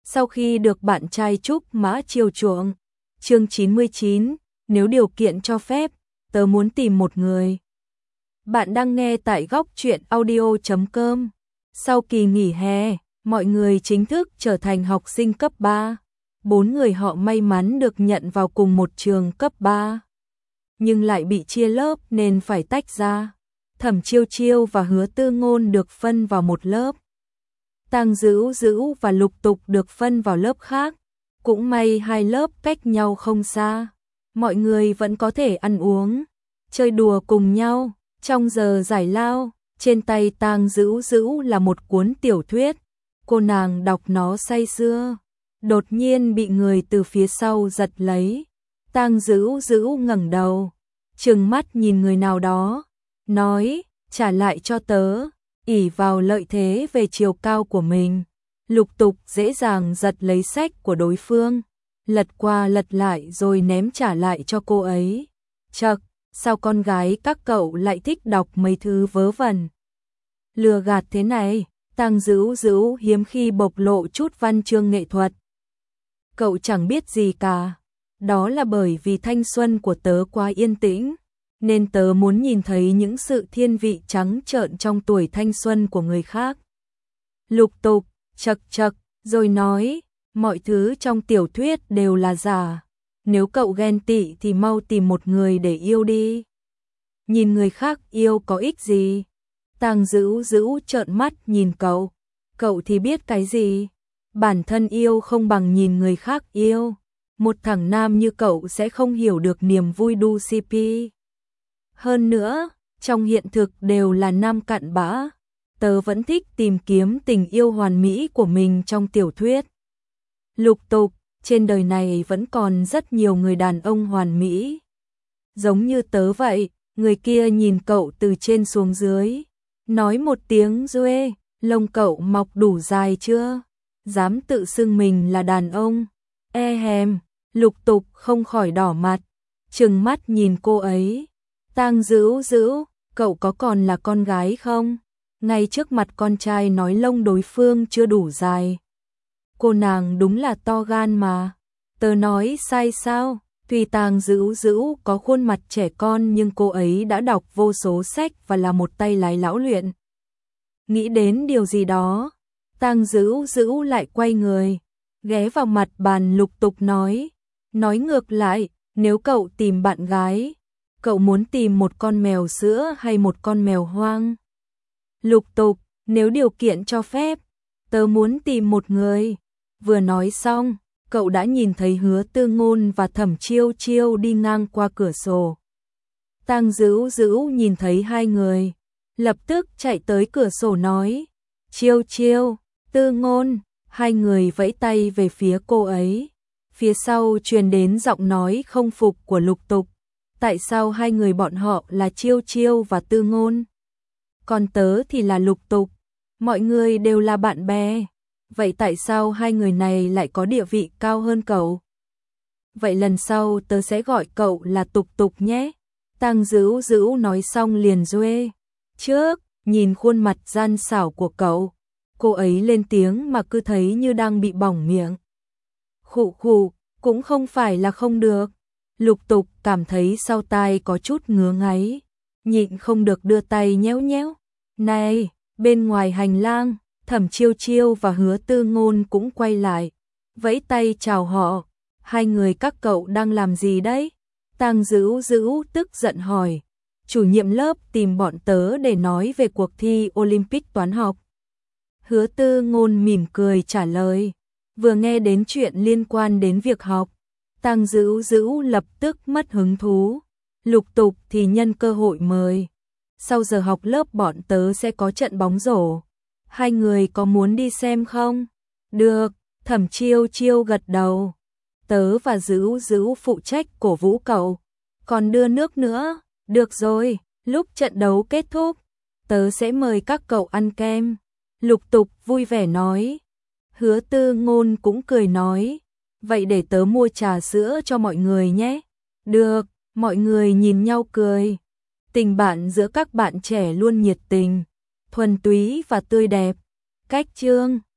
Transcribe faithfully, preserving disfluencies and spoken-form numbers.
sau khi được bạn trai Trúc Mã chiều chuộng. Chương chín mươi chín, nếu điều kiện cho phép, tớ muốn tìm một người. Bạn đang nghe tại góc truyện audio chấm com. Sau kỳ nghỉ hè, mọi người chính thức trở thành học sinh cấp ba. Bốn người họ may mắn được nhận vào cùng một trường cấp ba. Nhưng lại bị chia lớp nên phải tách ra. Thẩm Chiêu Chiêu và Hứa Tư Ngôn được phân vào một lớp. Tang Dữu Dữu và Lục Tục được phân vào lớp khác. Cũng may hai lớp cách nhau không xa. Mọi người vẫn có thể ăn uống, chơi đùa cùng nhau. Trong giờ giải lao, trên tay Tang Dữu Dữu là một cuốn tiểu thuyết. Cô nàng đọc nó say sưa. Đột nhiên bị người từ phía sau giật lấy. Tang Dữu Dữu ngẩng đầu, trừng mắt nhìn người nào đó, nói, trả lại cho tớ. Ỷ vào lợi thế về chiều cao của mình, Lục Tục dễ dàng giật lấy sách của đối phương, lật qua lật lại rồi ném trả lại cho cô ấy. Chậc, sao con gái các cậu lại thích đọc mấy thứ vớ vẩn, lừa gạt thế này? Tang Dữu Dữu hiếm khi bộc lộ chút văn chương nghệ thuật. Cậu chẳng biết gì cả, đó là bởi vì thanh xuân của tớ quá yên tĩnh, nên tớ muốn nhìn thấy những sự thiên vị trắng trợn trong tuổi thanh xuân của người khác. Lục Tục chậc chậc rồi nói, mọi thứ trong tiểu thuyết đều là giả, nếu cậu ghen tị thì mau tìm một người để yêu đi. Nhìn người khác yêu có ích gì? Tang Dữu Dữu trợn mắt nhìn cậu, cậu thì biết cái gì? Bản thân yêu không bằng nhìn người khác yêu. Một thằng nam như cậu sẽ không hiểu được niềm vui đu xê pê. Hơn nữa, trong hiện thực đều là nam cặn bã. Tớ vẫn thích tìm kiếm tình yêu hoàn mỹ của mình trong tiểu thuyết. Lục Tục, trên đời này vẫn còn rất nhiều người đàn ông hoàn mỹ. Giống như tớ vậy. Người kia nhìn cậu từ trên xuống dưới, nói một tiếng Duê, lông cậu mọc đủ dài chưa? Dám tự xưng mình là đàn ông. E hèm, Lục Tục không khỏi đỏ mặt, trừng mắt nhìn cô ấy. Tang Dữu Dữu, cậu có còn là con gái không? Ngay trước mặt con trai nói lông đối phương chưa đủ dài. Cô nàng đúng là to gan mà. Tớ nói sai sao? Tuy Tang Dữu Dữu có khuôn mặt trẻ con nhưng cô ấy đã đọc vô số sách và là một tay lái lão luyện. Nghĩ đến điều gì đó, Tang Dữu Dữu lại quay người, ghé vào mặt bàn Lục Tục nói, nói ngược lại, nếu cậu tìm bạn gái, cậu muốn tìm một con mèo sữa hay một con mèo hoang? Lục Tục, nếu điều kiện cho phép, tớ muốn tìm một người. Vừa nói xong, cậu đã nhìn thấy Hứa Tư Ngôn và Thẩm Chiêu Chiêu đi ngang qua cửa sổ. Tang Dữu Dữu nhìn thấy hai người, lập tức chạy tới cửa sổ nói, Chiêu Chiêu, Tư Ngôn. Hai người vẫy tay về phía cô ấy. Phía sau truyền đến giọng nói không phục của Lục Tục. Tại sao hai người bọn họ là Chiêu Chiêu và Tư Ngôn, còn tớ thì là Lục Tục? Mọi người đều là bạn bè. Vậy tại sao hai người này lại có địa vị cao hơn cậu? Vậy lần sau tớ sẽ gọi cậu là Tục Tục nhé. Tang Dữu Dữu nói xong liền Duê. Trước, nhìn khuôn mặt gian xảo của cậu, cô ấy lên tiếng mà cứ thấy như đang bị bỏng miệng. Khụ khụ, cũng không phải là không được. Lục Tục cảm thấy sau tai có chút ngứa ngáy, nhịn không được đưa tay nhéo nhéo. Này, bên ngoài hành lang, Thẩm Chiêu Chiêu và Hứa Tư Ngôn cũng quay lại, vẫy tay chào họ. Hai người các cậu đang làm gì đấy? Tang Dữu Dữu tức giận hỏi. Chủ nhiệm lớp tìm bọn tớ để nói về cuộc thi Olympic toán học. Hứa Tư Ngôn mỉm cười trả lời. Vừa nghe đến chuyện liên quan đến việc học, Tang Dữu Dữu lập tức mất hứng thú. Lục Tục thì nhân cơ hội mời. Sau giờ học lớp bọn tớ sẽ có trận bóng rổ. Hai người có muốn đi xem không? Được, Thẩm Chiêu Chiêu gật đầu. Tớ và Dữu Dữu phụ trách cổ vũ cậu. Còn đưa nước nữa. Được rồi, lúc trận đấu kết thúc, tớ sẽ mời các cậu ăn kem. Lục Tục vui vẻ nói. Hứa Tư Ngôn cũng cười nói. Vậy để tớ mua trà sữa cho mọi người nhé. Được, mọi người nhìn nhau cười. Tình bạn giữa các bạn trẻ luôn nhiệt tình, thuần túy và tươi đẹp. Cách chương